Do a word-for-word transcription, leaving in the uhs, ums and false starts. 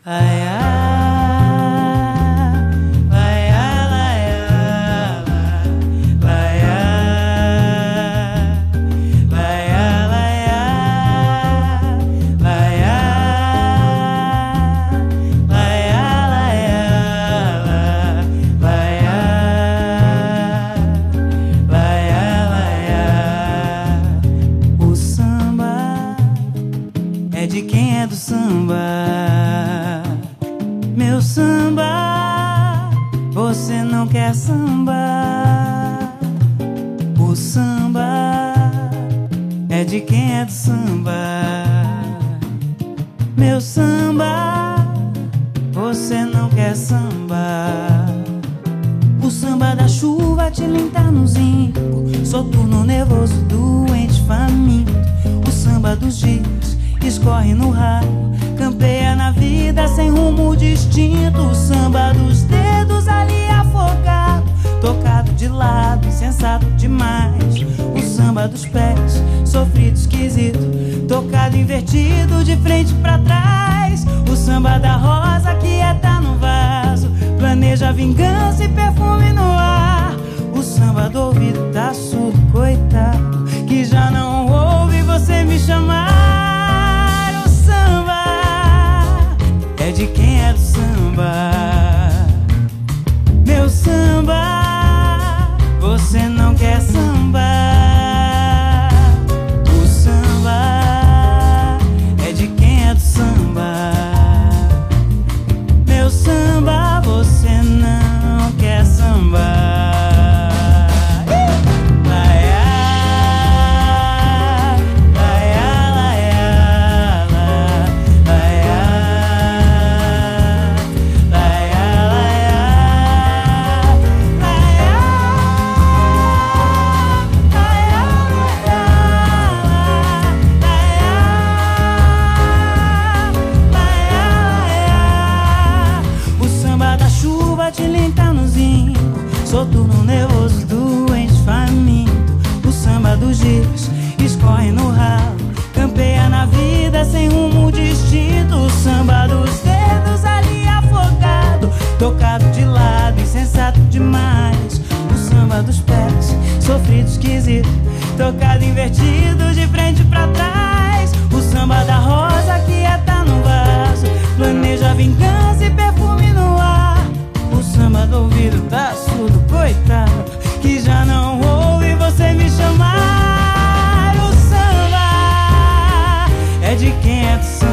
Ai, ai, ai, ai, ai, ai, o samba é de quem é do samba. Meu samba, você não quer samba. O samba é de quem é do samba. Meu samba, você não quer samba. O samba da chuva tilintar no zinco, soturno, nervoso, doente, faminto. O samba dos dias escorre no ralo, campeia na vida sem rumo distinto. O samba dos dedos ali afogado, tocado de lado, insensato demais. O samba dos pés, sofrido, esquisito, tocado invertido, de frente pra trás. O samba da rosa quieta no vaso, planeja vingança e perfume no ar. O samba do ouvido tá surdo, coitado, que já não ouve você me chamar. O samba é de quem é do samba. Meu samba, você não quer samba. O samba é de quem é do samba. Meu samba, você não quer samba. Tilintar no zinco, soturno, nervoso, doente, faminto. O samba dos dias escorre no ralo, campeia na vida sem rumo distinto. O samba dos dedos ali afogado, tocado de lado, insensato demais. O samba dos pés, sofrido, esquisito, tocado invertido, de frente pra trás. O samba da rosa quieta no vaso, planeja vingança e perfume no ar. O samba do ouvido tá surdo, coitado, que já não ouve você me chamar. O samba é de quem é do samba.